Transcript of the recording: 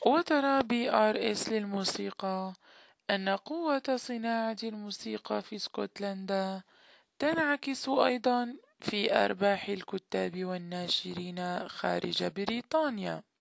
وترى BRS للموسيقى أن قوة صناعة الموسيقى في اسكتلندا تنعكس أيضا في أرباح الكتاب والناشرين خارج بريطانيا.